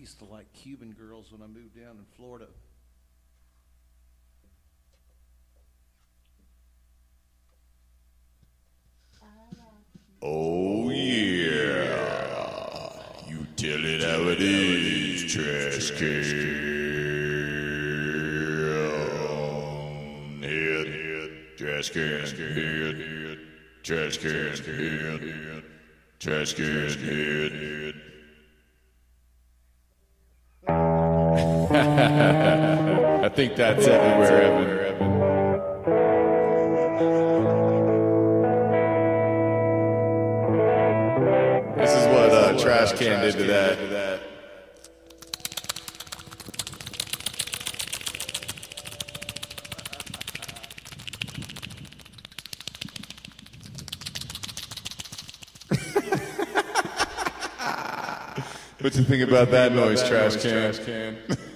used to like Cuban girls when I moved down in Florida. Oh yeah, you tell it how it is, trash can. Head, trash can, head, trash can, head, trash can, head. I think that's everywhere, Evan. This is what Trash Can did to that. What you think about that noise, Trash Can?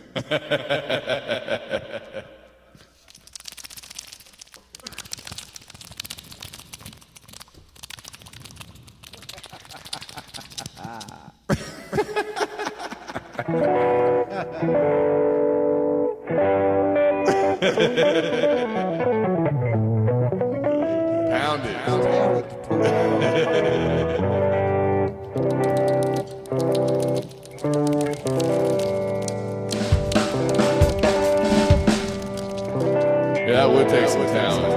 Pound it. Yeah, that would take some talent.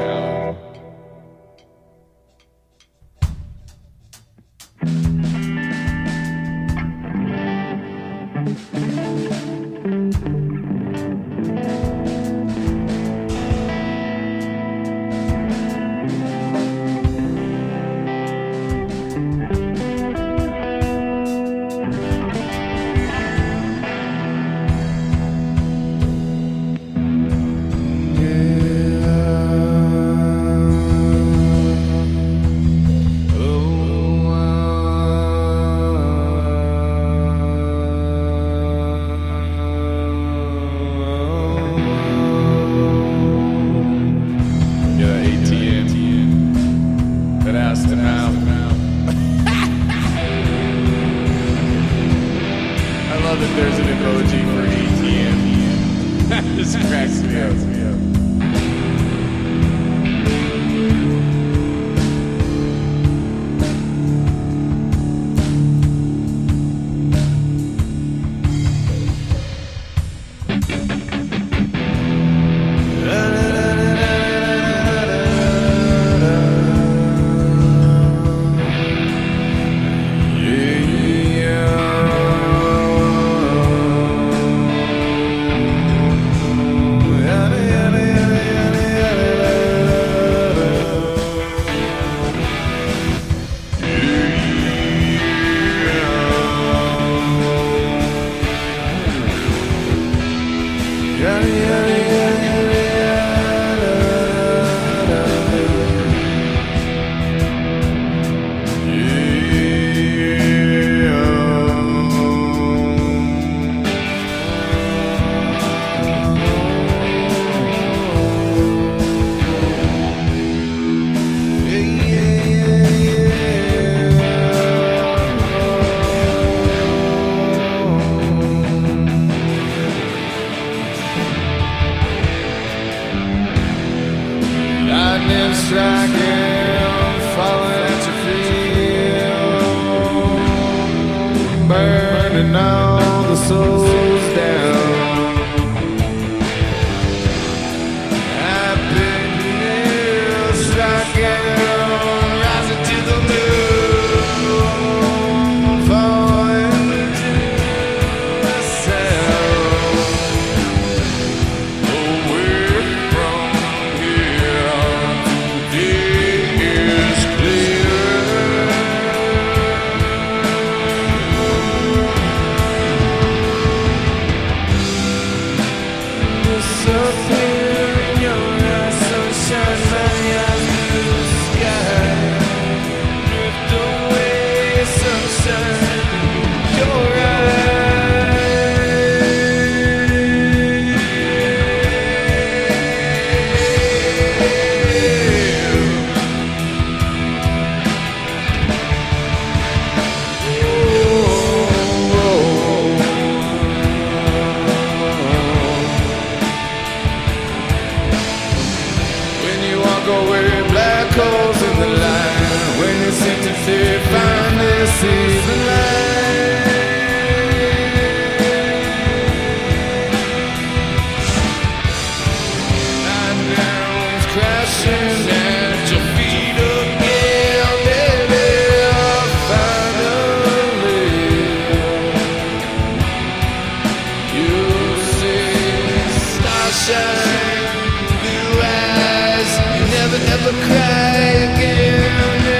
sunshine, blue eyes, you never, never cry again.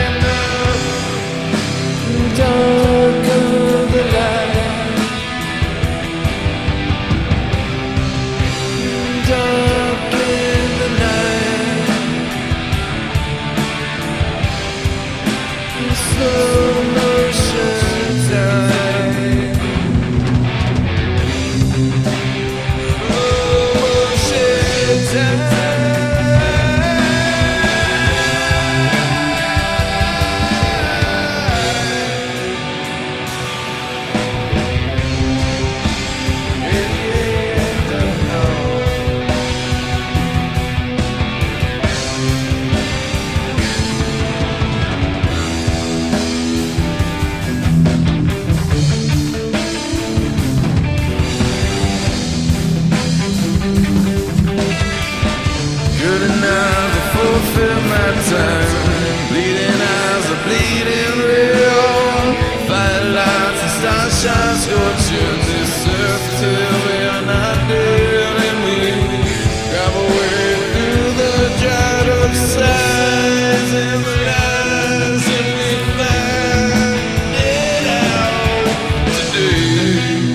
In the dark of the night, dark in the night, in slow motion time. Slow motion time. Good enough to fulfill my time. Bleeding eyes are bleeding real. Firelights and starshine scorching this earth till we are not dead. And we grab our way through the dried up sides and the lies, and we find it out today.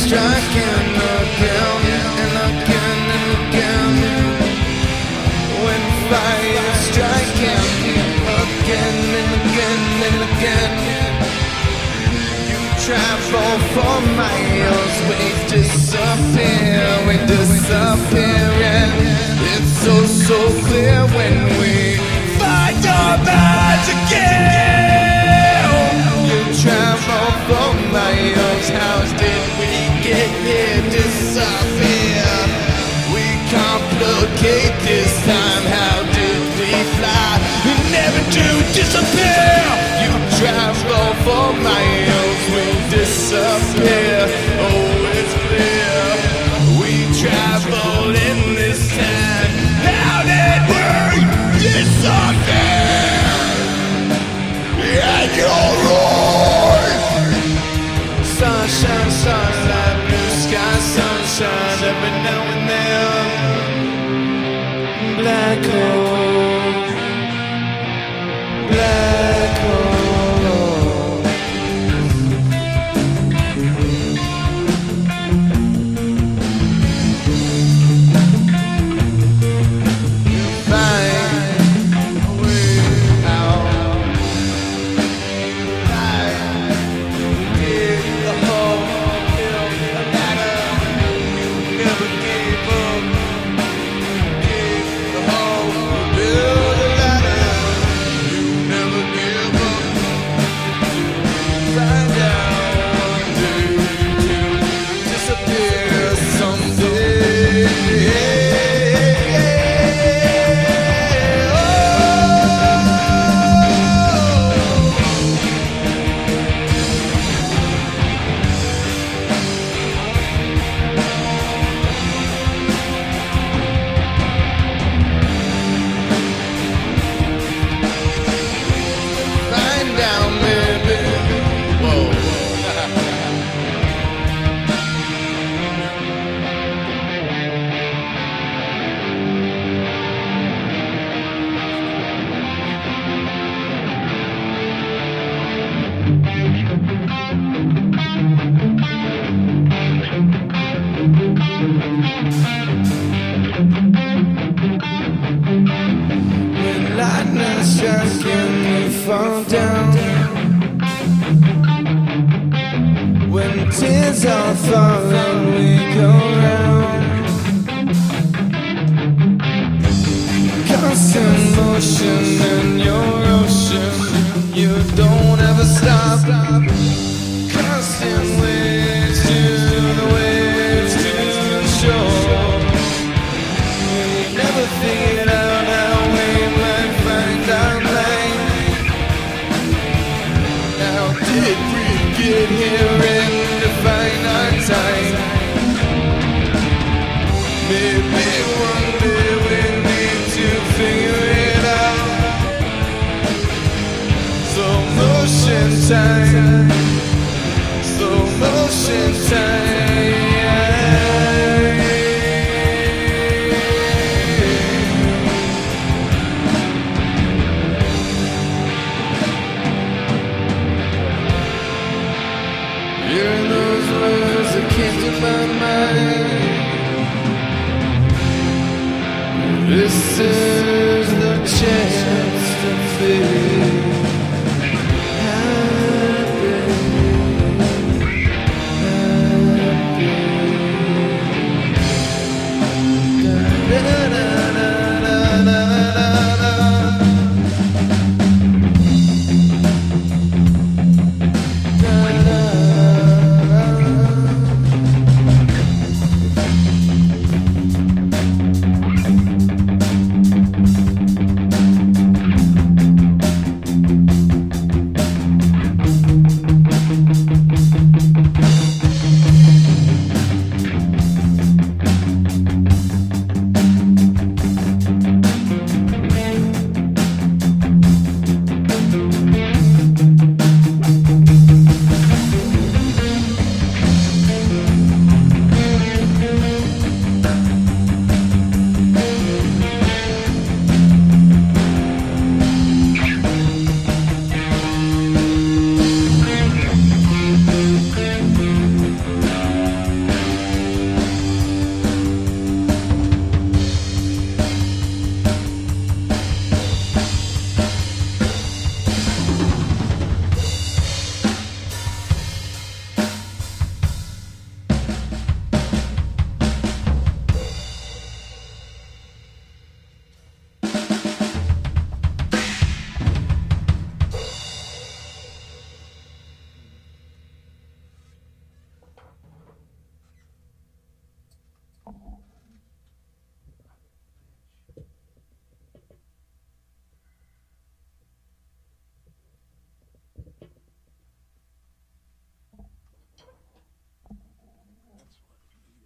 striking again and again and again. When fire striking again and again and again. You travel for miles, we disappear, and it's so clear when we find our minds again. You travel for miles, how did we get here? Disappear. We complicate this time, how did we fly? We never do disappear. You travel for miles, we disappear. Oh, it's clear. We travel in this time. How did we disappear? And you're right. Sunshine, sunlight, blue sky, sunshine every now and then. Black hole, black hole. When lightning strikes and we fall down, when tears are falling we go round. Constant motion in your ocean, you don't ever stop. Constant waves to the waves to the shore. We never figured out how we might find our lane. How did we get here and define our time? Maybe one day we need to figure it out. Slow motion time, slow motion time.